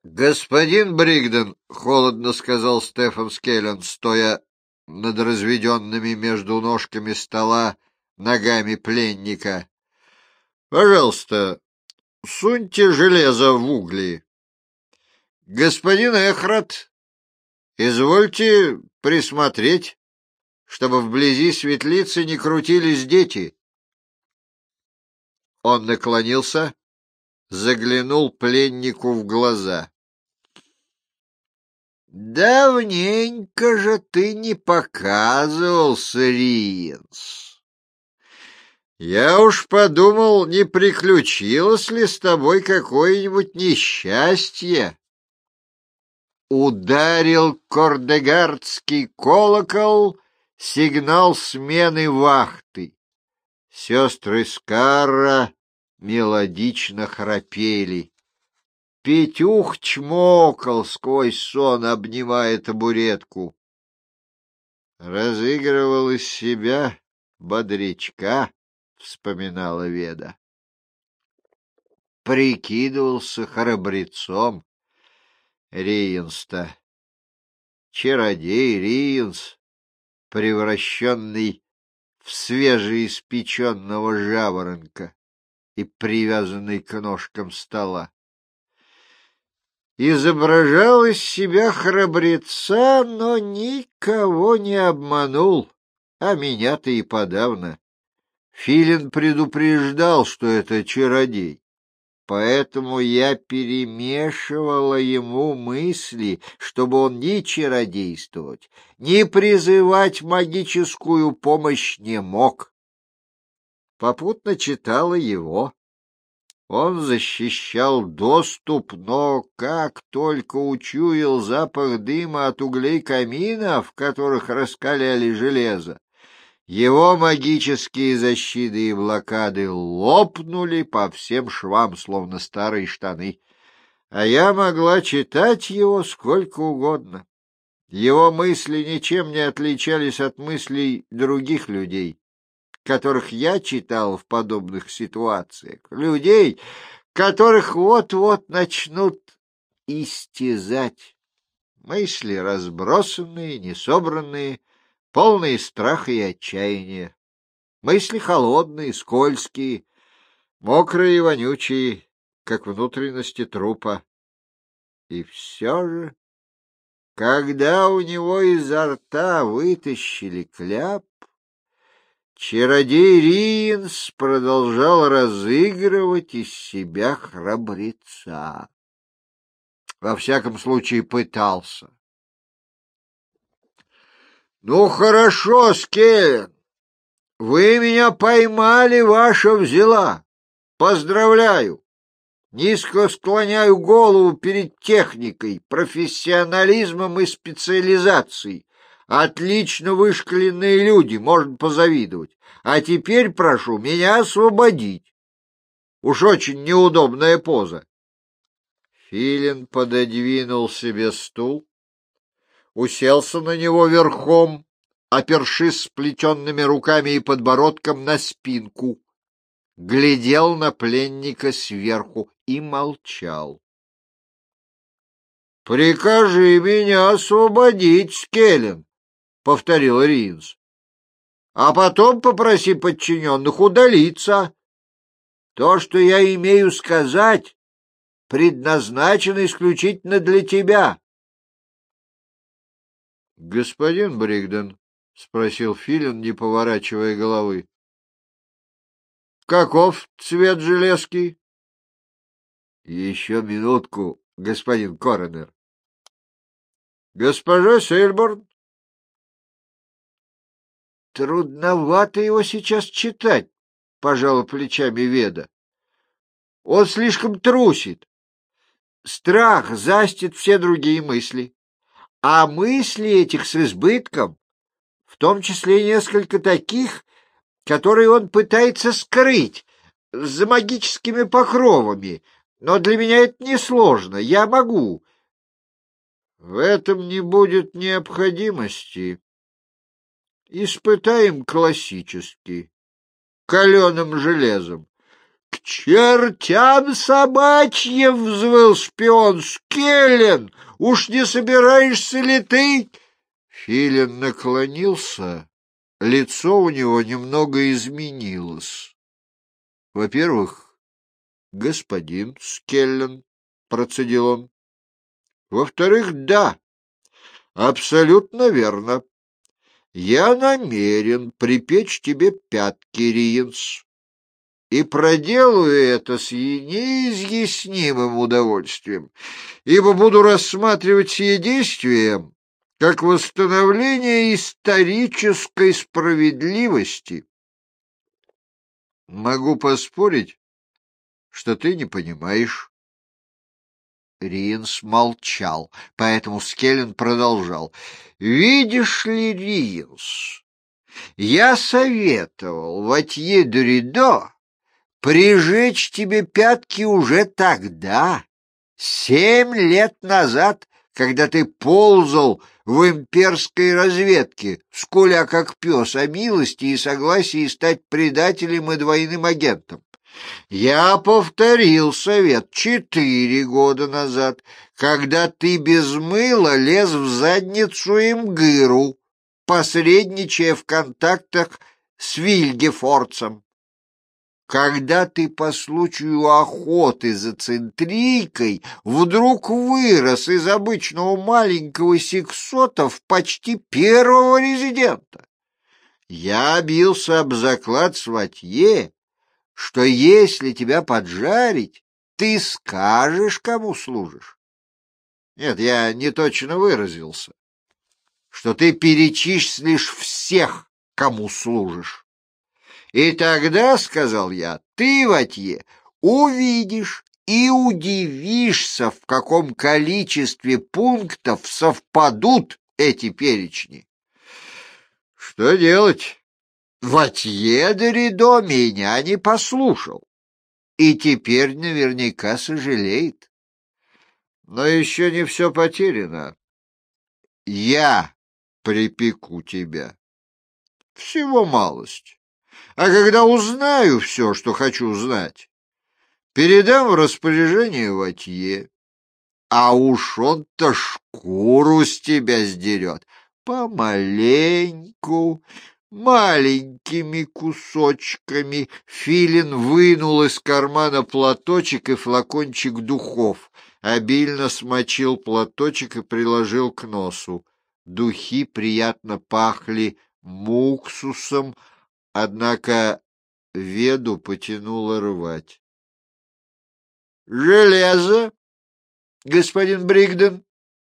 — Господин Бригден, — холодно сказал Стефан Скеллен, стоя над разведенными между ножками стола ногами пленника, — пожалуйста, суньте железо в угли. Господин Эхрат, извольте присмотреть, чтобы вблизи светлицы не крутились дети. Он наклонился, заглянул пленнику в глаза. — Давненько же ты не показывался, Риенс. Я уж подумал, не приключилось ли с тобой какое-нибудь несчастье. Ударил кордегардский колокол, сигнал смены вахты. Сестры Скарра мелодично храпели. Петюх чмокал сквозь сон, обнимая табуретку. Разыгрывал из себя бодрячка, вспоминала Веда. Прикидывался храбрецом. Риенс-то. Чародей Риенс, превращенный в свежеиспеченного жаворонка и привязанный к ножкам стола. Изображал из себя храбреца, но никого не обманул, а меня-то и подавно. Филин предупреждал, что это чародей, поэтому я перемешивала ему мысли, чтобы он ни чародействовать, ни призывать магическую помощь не мог. Попутно читала его. Он защищал доступ, но как только учуял запах дыма от углей камина, в которых раскаляли железо, его магические защиты и блокады лопнули по всем швам, словно старые штаны. А я могла читать его сколько угодно. Его мысли ничем не отличались от мыслей других людей, которых я читал в подобных ситуациях, людей, которых вот-вот начнут истязать. Мысли разбросанные, несобранные, полные страха и отчаяния. Мысли холодные, скользкие, мокрые и вонючие, как внутренности трупа. И все же, когда у него изо рта вытащили кляп, чародей Риенс продолжал разыгрывать из себя храбреца. Во всяком случае, пытался. — Ну, хорошо, Скеллен, вы меня поймали, ваша взяла. Поздравляю. Низко склоняю голову перед техникой, профессионализмом и специализацией. Отлично вышкаленные люди, можно позавидовать. А теперь прошу меня освободить. Уж очень неудобная поза. Филин пододвинул себе стул, уселся на него верхом, опершись сплетенными руками и подбородком на спинку, глядел на пленника сверху и молчал. — Прикажи меня освободить, Скеллен, — повторил Риенс. — А потом попроси подчиненных удалиться. То, что я имею сказать, предназначено исключительно для тебя. — Господин Бригден, — спросил Филин, не поворачивая головы, — каков цвет железки? — Еще минутку, господин коронер. — Госпожа Сейльборн? — Трудновато его сейчас читать, — пожала плечами Веда. — Он слишком трусит. Страх застит все другие мысли. А мысли этих с избытком, в том числе несколько таких, которые он пытается скрыть за магическими покровами. Но для меня это несложно, я могу. В этом не будет необходимости. Испытаем классически, каленым железом. К чертям собачьим! — взвыл шпион. — Скеллен, уж не собираешься ли ты? Филин наклонился. Лицо у него немного изменилось. — Во-первых, господин Скеллен, — процедил он. — Во-вторых, да, абсолютно верно. Я намерен припечь тебе пятки, Риенс, и проделаю это с неизъяснимым удовольствием, ибо буду рассматривать сие действие как восстановление исторической справедливости. Могу поспорить, что ты не понимаешь. Риенс молчал, поэтому Скеллен продолжал. — Видишь ли, Риенс, я советовал Ватье де Ридо прижечь тебе пятки уже тогда, 7 лет назад, когда ты ползал в имперской разведке, скуля как пес о милости и согласии стать предателем и двойным агентом. Я повторил совет 4 года назад, когда ты без мыла лез в задницу Имгыру, посредничая в контактах с Вильгефорцем. Когда ты по случаю охоты за центрийкой вдруг вырос из обычного маленького сексота в почти первого резидента. Я бился об заклад с Ватье, что если тебя поджарить, ты скажешь, кому служишь. Нет, я не точно выразился, что ты перечислишь всех, кому служишь. И тогда, — сказал я, — ты, Ватье, увидишь и удивишься, в каком количестве пунктов совпадут эти перечни. Что делать? Ватье де Ридо меня не послушал и теперь наверняка сожалеет. Но еще не все потеряно. Я припеку тебя. Всего малость. А когда узнаю все, что хочу знать, передам в распоряжение Ватье, а уж он-то шкуру с тебя сдерет помаленьку, маленькими кусочками. Филин вынул из кармана платочек и флакончик духов, обильно смочил платочек и приложил к носу. Духи приятно пахли муксусом, однако Веду потянуло рвать. — Железо, господин Бригден?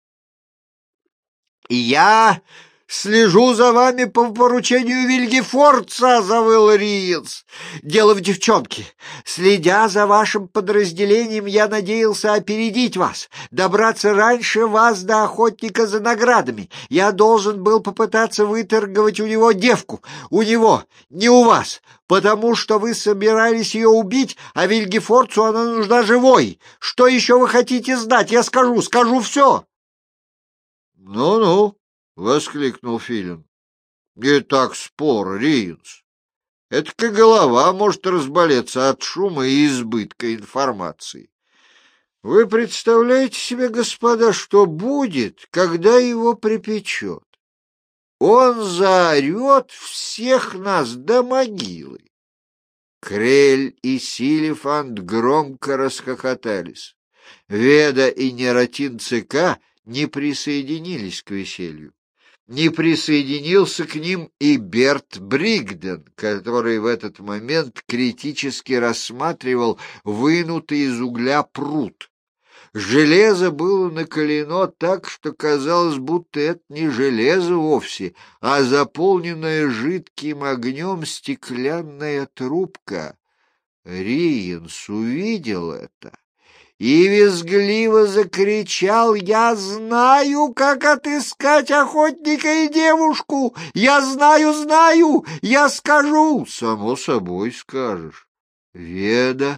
— Я слежу за вами по поручению Вильгефорца, — завыл Риенс. — Дело в девчонке. Следя за вашим подразделением, я надеялся опередить вас, добраться раньше вас до охотника за наградами. Я должен был попытаться выторговать у него девку. У него, не у вас, потому что вы собирались ее убить, а Вильгефорцу она нужна живой. Что еще вы хотите знать? Я скажу все. Ну-ну. — воскликнул Филин. — Не так спор, Риенс. Эдакая голова может разболеться от шума и избытка информации. Вы представляете себе, господа, что будет, когда его припечет? Он заорет всех нас до могилы. Крель и Силифант громко расхохотались. Веда и Нератин ЦК не присоединились к веселью. Не присоединился к ним и Берт Бригден, который в этот момент критически рассматривал вынутый из угля прут. Железо было накалено так, что казалось, будто это не железо вовсе, а заполненная жидким огнем стеклянная трубка. Риенс увидел это и визгливо закричал: «Я знаю, как отыскать охотника и девушку! Я знаю! Я скажу!» «Само собой скажешь». Веда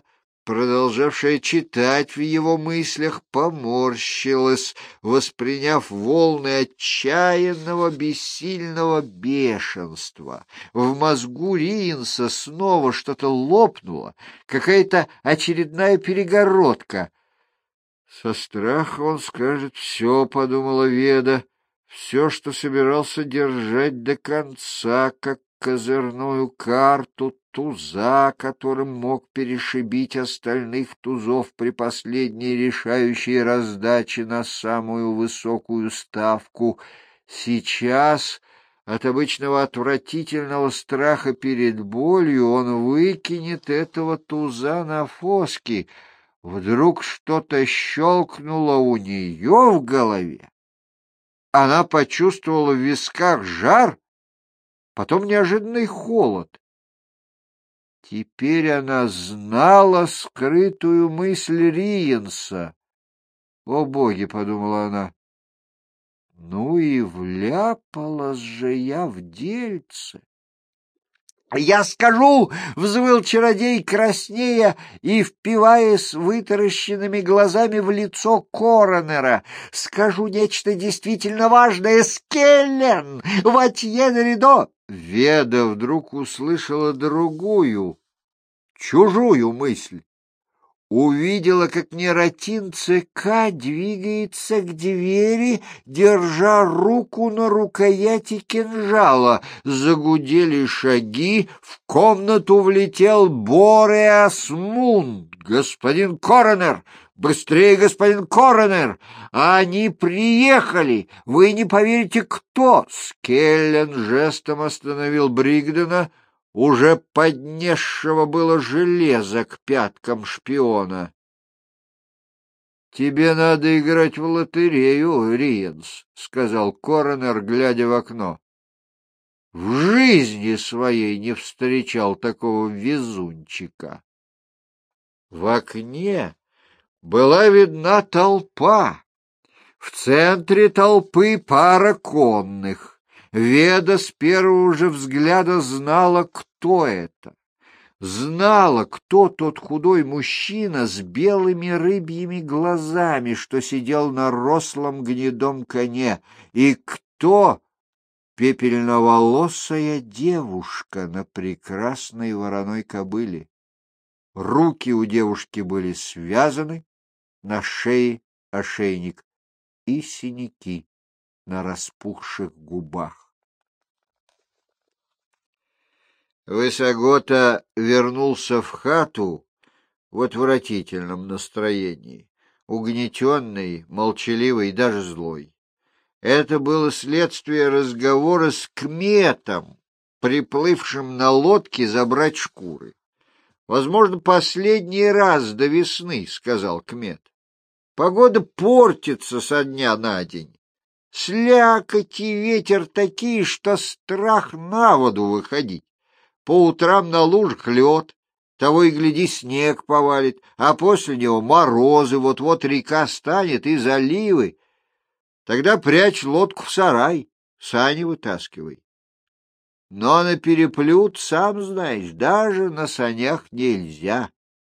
продолжавшая читать в его мыслях, поморщилась, восприняв волны отчаянного, бессильного бешенства. В мозгу Риенса снова что-то лопнуло, какая-то очередная перегородка. «Со страха он скажет все», — подумала Веда, — «все, что собирался держать до конца, как козырную карту, туза, которым мог перешибить остальных тузов при последней решающей раздаче на самую высокую ставку. Сейчас от обычного отвратительного страха перед болью он выкинет этого туза на фоски». Вдруг что-то щелкнуло у нее в голове. Она почувствовала в висках жар, потом неожиданный холод. Теперь она знала скрытую мысль Риенса. «О, боги!» — подумала она. «Ну и вляпалась же я в дельце!» «Я скажу!» — взвыл чародей, краснея и впиваясь вытаращенными глазами в лицо коронера. «Скажу нечто действительно важное! Скеллен! Ватьен Ридо!» Веда вдруг услышала другую, чужую мысль. Увидела, как Нератин ЦК двигается к двери, держа руку на рукояти кинжала. Загудели шаги, в комнату влетел Бореас Мун. «Господин коронер! Быстрее, господин коронер! Они приехали! Вы не поверите, кто!» Скеллен жестом остановил Бригдена, уже поднесшего было железо к пяткам шпиона. «Тебе надо играть в лотерею, Риенс», — сказал коронер, глядя в окно. «В жизни своей не встречал такого везунчика». В окне была видна толпа. В центре толпы пара конных. Веда с первого же взгляда знала, кто это. Знала, кто тот худой мужчина с белыми рыбьими глазами, что сидел на рослом гнедом коне, и кто пепельноволосая девушка на прекрасной вороной кобыле. Руки у девушки были связаны, на шее ошейник и синяки на распухших губах. Высогота вернулся в хату в отвратительном настроении, угнетенный, молчаливый, даже злой. Это было следствие разговора с Кметом, приплывшим на лодке забрать шкуры. «Возможно, последний раз до весны», — сказал Кмет. «Погода портится со дня на день. Слякоть и ветер такие, что страх на воду выходить. По утрам на лужах лед, того и гляди, снег повалит, а после него морозы, вот-вот река станет и заливы. Тогда прячь лодку в сарай, сани вытаскивай. Но на переплют, сам знаешь, даже на санях нельзя.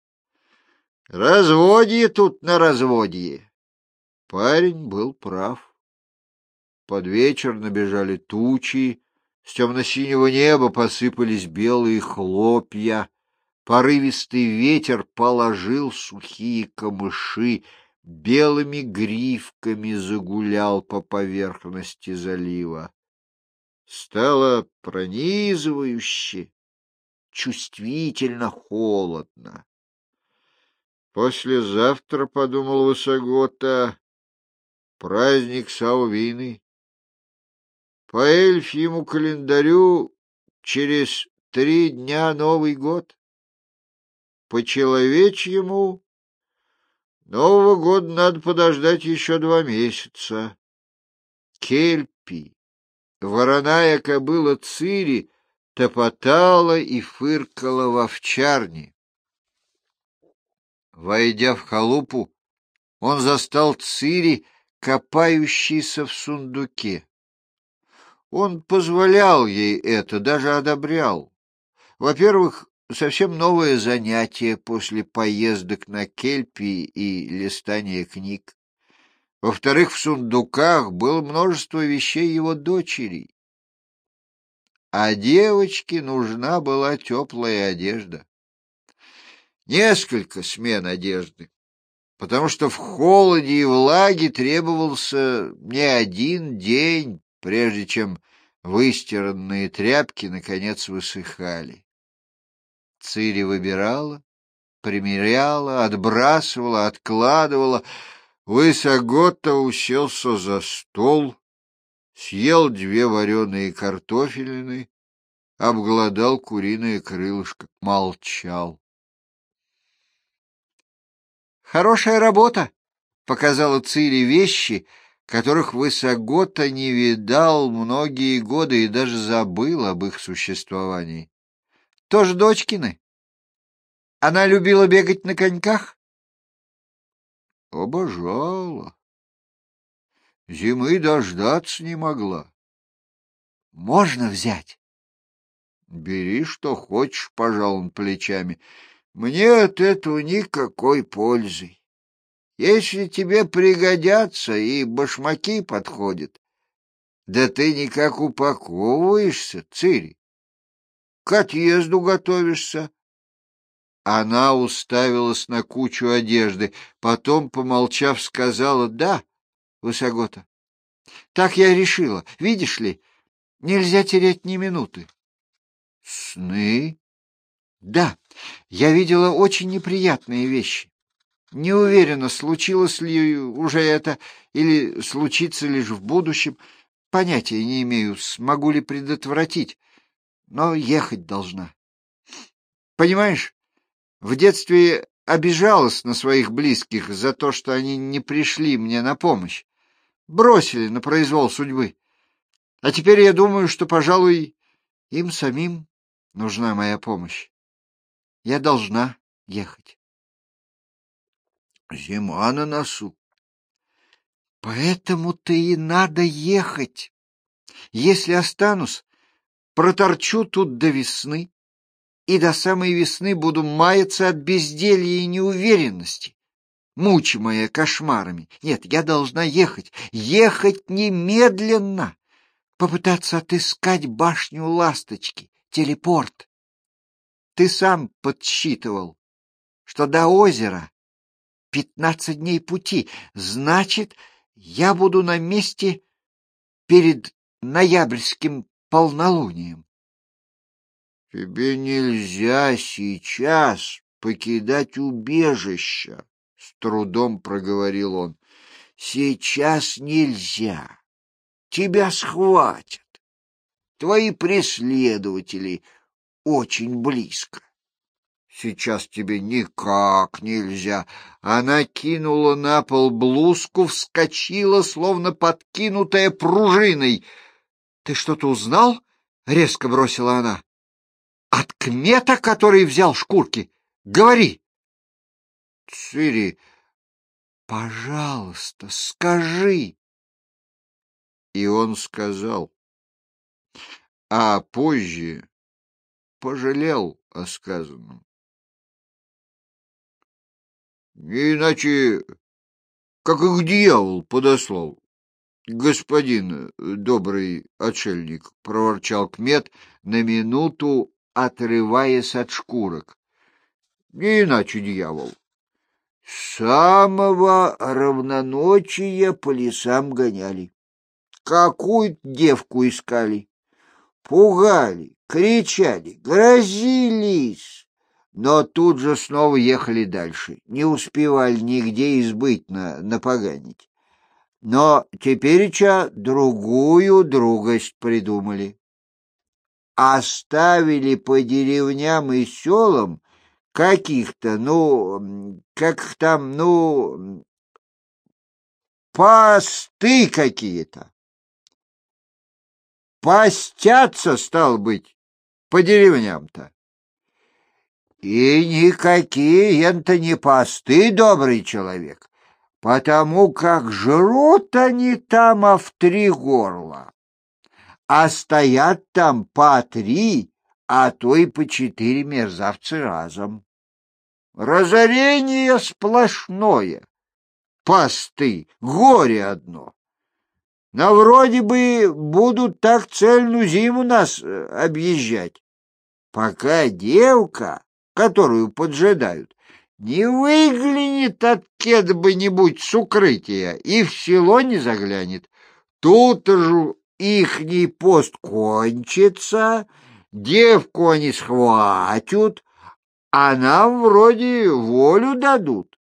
Разводье тут на разводье». Парень был прав. Под вечер набежали тучи, с темно-синего неба посыпались белые хлопья. Порывистый ветер положил сухие камыши, белыми грифками загулял по поверхности залива. Стало пронизывающе, чувствительно холодно. «Послезавтра, — подумал Высогота, — праздник Саувины. По эльфьему календарю через 3 дня Новый год. По человечьему Нового года надо подождать еще 2 месяца. Кельпи, вороная кобыла Цири, топотала и фыркала в овчарне. Войдя в халупу, он застал Цири, копающейся в сундуке. Он позволял ей это, даже одобрял. Во-первых, совсем новое занятие после поездок на Кельпи и листания книг. Во-вторых, в сундуках было множество вещей его дочери, а девочке нужна была теплая одежда. Несколько смен одежды, потому что в холоде и влаге требовался не один день, прежде чем выстиранные тряпки наконец высыхали. Цири выбирала, примеряла, отбрасывала, откладывала. Высогота уселся за стол, съел 2 вареные картофелины, обглодал куриное крылышко, молчал. «Хорошая работа!» — показала Цири вещи, которых Высогота не видал многие годы и даже забыл об их существовании. «Тоже дочкины? Она любила бегать на коньках?» «Обожала. Зимы дождаться не могла». «Можно взять?» «Бери, что хочешь», — пожал он плечами. «Мне от этого никакой пользы. Если тебе пригодятся и башмаки подходят, да ты никак упаковываешься, Цири. К отъезду готовишься». Она уставилась на кучу одежды, потом, помолчав, сказала: «Да, Высогота, так я решила. Видишь ли, нельзя терять ни минуты». «Сны?» «Да, я видела очень неприятные вещи. Не уверена, случилось ли уже это или случится лишь в будущем. Понятия не имею, смогу ли предотвратить, но ехать должна. Понимаешь, в детстве обижалась на своих близких за то, что они не пришли мне на помощь, бросили на произвол судьбы. А теперь я думаю, что, пожалуй, им самим нужна моя помощь. Я должна ехать». «Зима на носу». «Поэтому-то и надо ехать. Если останусь, проторчу тут до весны, и до самой весны буду маяться от безделья и неуверенности, мучимая кошмарами. Нет, я должна ехать, ехать немедленно, попытаться отыскать башню Ласточки, телепорт. Ты сам подсчитывал, что до озера 15 дней пути, значит, я буду на месте перед ноябрьским полнолунием». «Тебе нельзя сейчас покидать убежище», — с трудом проговорил он. «Сейчас нельзя. Тебя схватят. Твои преследователи очень близко. Сейчас тебе никак нельзя». Она кинула на пол блузку, вскочила, словно подкинутая пружиной. «Ты что-то узнал?» — резко бросила она. «От Кмета, который взял шкурки? Говори!» «Цири, пожалуйста, скажи!» И он сказал, а позже пожалел о сказанном. «Не иначе, как их дьявол подослал, господин добрый отшельник», — проворчал Кмет, на минуту отрываясь от шкурок. «Не иначе дьявол. С самого равноночия по лесам гоняли. Какую девку искали. Пугали, кричали, грозились. Но тут же снова ехали дальше. Не успевали нигде избытно напоганить. Но тепереча другую другость придумали. Оставили по деревням и селам каких-то, посты какие-то. Постятся, стал быть, по деревням-то. И никакие это не посты, добрый человек, потому как жрут они там в 3 горла, а стоят там по 3, а то и по 4 мерзавца разом. Разорение сплошное, посты, горе одно. Но вроде бы будут так цельную зиму нас объезжать, пока девка, которую поджидают, не выглянет от кеда-нибудь с укрытия и в село не заглянет. Тут же ихний пост кончится, девку они схватят, а нам вроде волю дадут.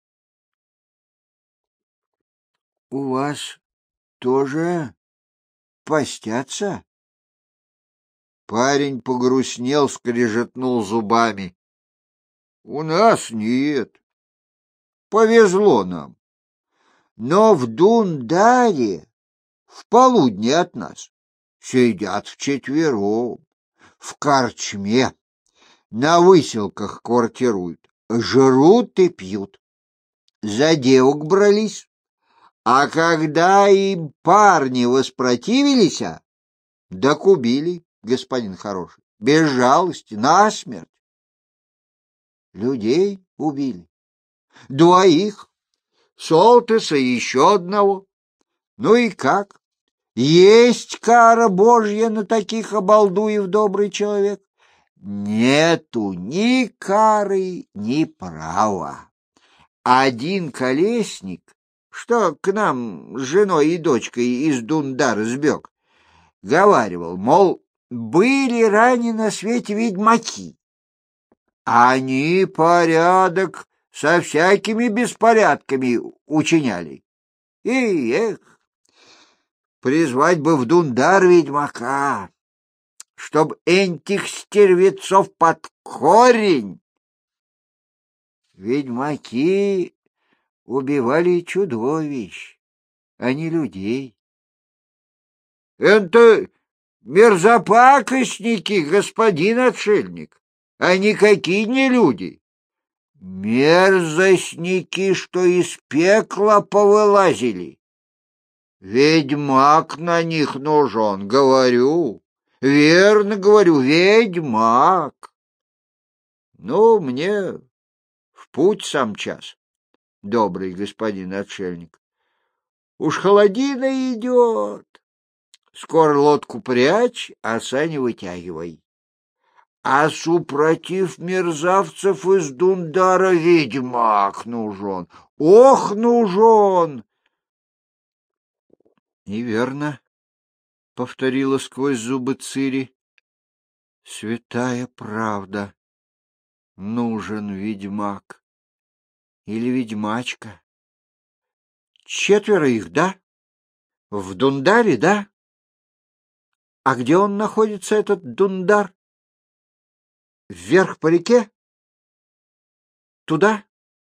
— У вас тоже постятся? Парень погрустнел, скрежетнул зубами. — У нас нет. Повезло нам. Но в Дундаре, в полудне от нас, сидят вчетвером, в корчме, на выселках квартируют, жрут и пьют. За девок брались, а когда им парни воспротивились, так убили, господин хороший, без жалости, насмерть. Людей убили. 2, Солтеса и еще одного. Ну и как? Есть кара Божья на таких обалдуев, добрый человек? Нету ни кары, ни права. Один колесник, что к нам с женой и дочкой из Дундара сбег, говаривал, мол, были ранее на свете ведьмаки. Они порядок со всякими беспорядками учиняли. И, призвать бы в Дундар ведьмака, чтоб этих стервецов под корень. Ведьмаки убивали чудовищ, а не людей. Это мерзопакостники, господин отшельник, а никакие не люди. Мерзостники, что из пекла повылазили. Ведьмак на них нужен, говорю. Верно говорю, ведьмак. Ну, мне в путь сам час, добрый господин отшельник. Уж холодина идет. Скоро лодку прячь, а сани вытягивай. А супротив мерзавцев из Дундара ведьмак нужен. Ох, нужен! — Неверно, — повторила сквозь зубы Цири. — Святая правда. Нужен ведьмак. Или ведьмачка. 4 их, да? В Дундаре, да? А где он находится, этот Дундар? Вверх по реке? Туда?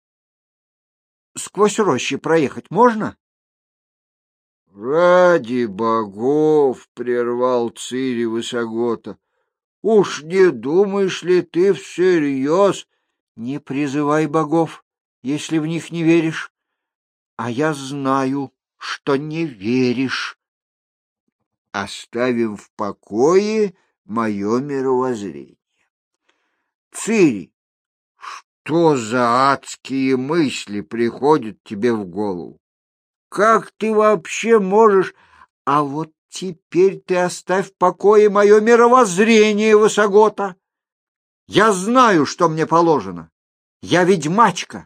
Сквозь рощи проехать можно? — Ради богов! — прервал Цири Высогота. — Уж не думаешь ли ты всерьез? — Не призывай богов, если в них не веришь. А я знаю, что не веришь. Оставим в покое мое мировоззрение. Цири, что за адские мысли приходят тебе в голову? Как ты вообще можешь... А вот теперь ты оставь в покое мое мировоззрение, Высогота. Я знаю, что мне положено. Я ведьмачка.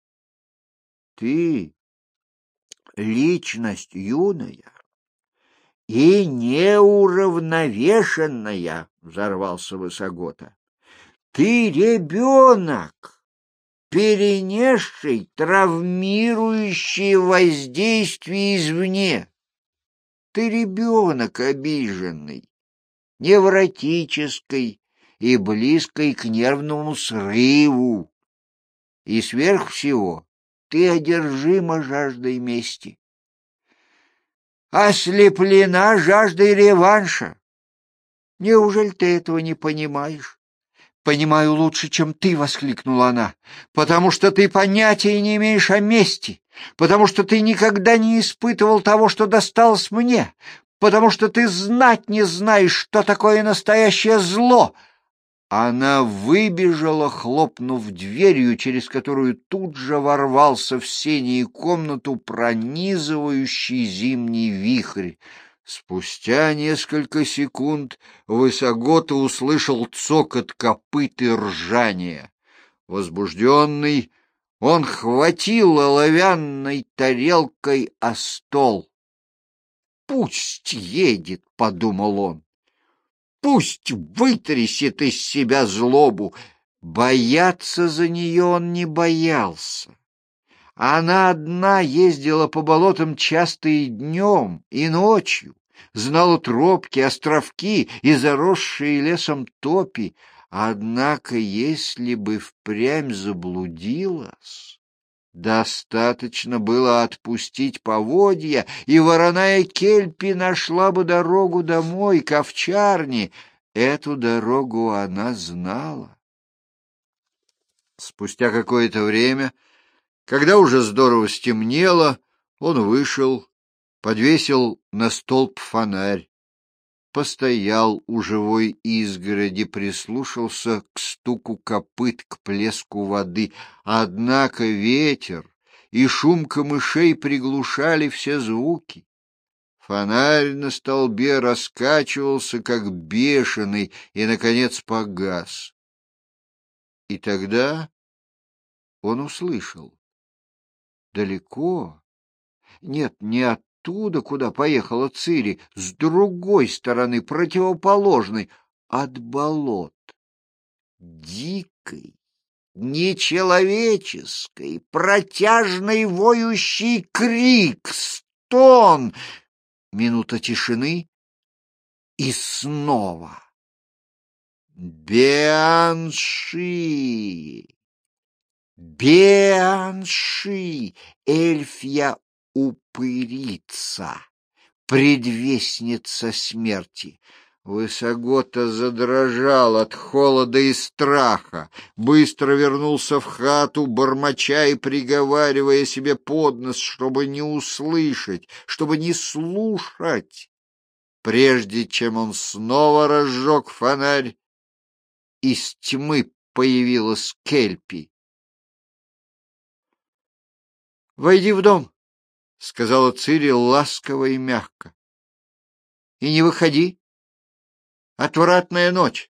Ты личность юная и неуравновешенная, взорвался Высогота. Ты ребенок, перенесший травмирующие воздействия извне. Ты ребенок обиженный, невротический и близкий к нервному срыву. И сверх всего ты одержима жаждой мести. Ослеплена жаждой реванша. Неужели ты этого не понимаешь? «Понимаю лучше, чем ты», — воскликнула она, «потому что ты понятия не имеешь о мести, потому что ты никогда не испытывал того, что досталось мне, потому что ты знать не знаешь, что такое настоящее зло, Она выбежала, хлопнув дверью, через которую тут же ворвался в сени и комнату пронизывающий зимний вихрь. Спустя несколько секунд Высогота услышал цокот копыт и ржание. Возбужденный, он хватил оловянной тарелкой о стол. «Пусть едет», — подумал он. «Пусть вытрясет из себя злобу». Бояться за нее он не боялся. Она одна ездила по болотам часто и днем, и ночью, знала тропки, островки и заросшие лесом топи. Однако, если бы впрямь заблудилась, достаточно было отпустить поводья, и вороная Кельпи нашла бы дорогу домой, к овчарне. Эту дорогу она знала. Спустя какое-то время, когда уже здорово стемнело, он вышел, подвесил на столб фонарь, постоял у живой изгороди, прислушался к стуку копыт, к плеску воды. Однако ветер и шум камышей приглушали все звуки. Фонарь на столбе раскачивался, как бешеный, и, наконец, погас. И тогда он услышал. Далеко, нет, не оттуда, куда поехала Цири, с другой стороны, противоположной, от болот. Дикий, нечеловеческий, протяжный воющий крик, стон. Минута тишины, и снова. Бианши! Бианши! Эльфья упырица, предвестница смерти. Высогота задрожал от холода и страха, быстро вернулся в хату, бормоча и приговаривая себе под нос, чтобы не услышать, чтобы не слушать. Прежде чем он снова разжег фонарь, из тьмы появилась Кельпи. «Войди в дом», — сказала Цири ласково и мягко. «И не выходи. Отвратная ночь.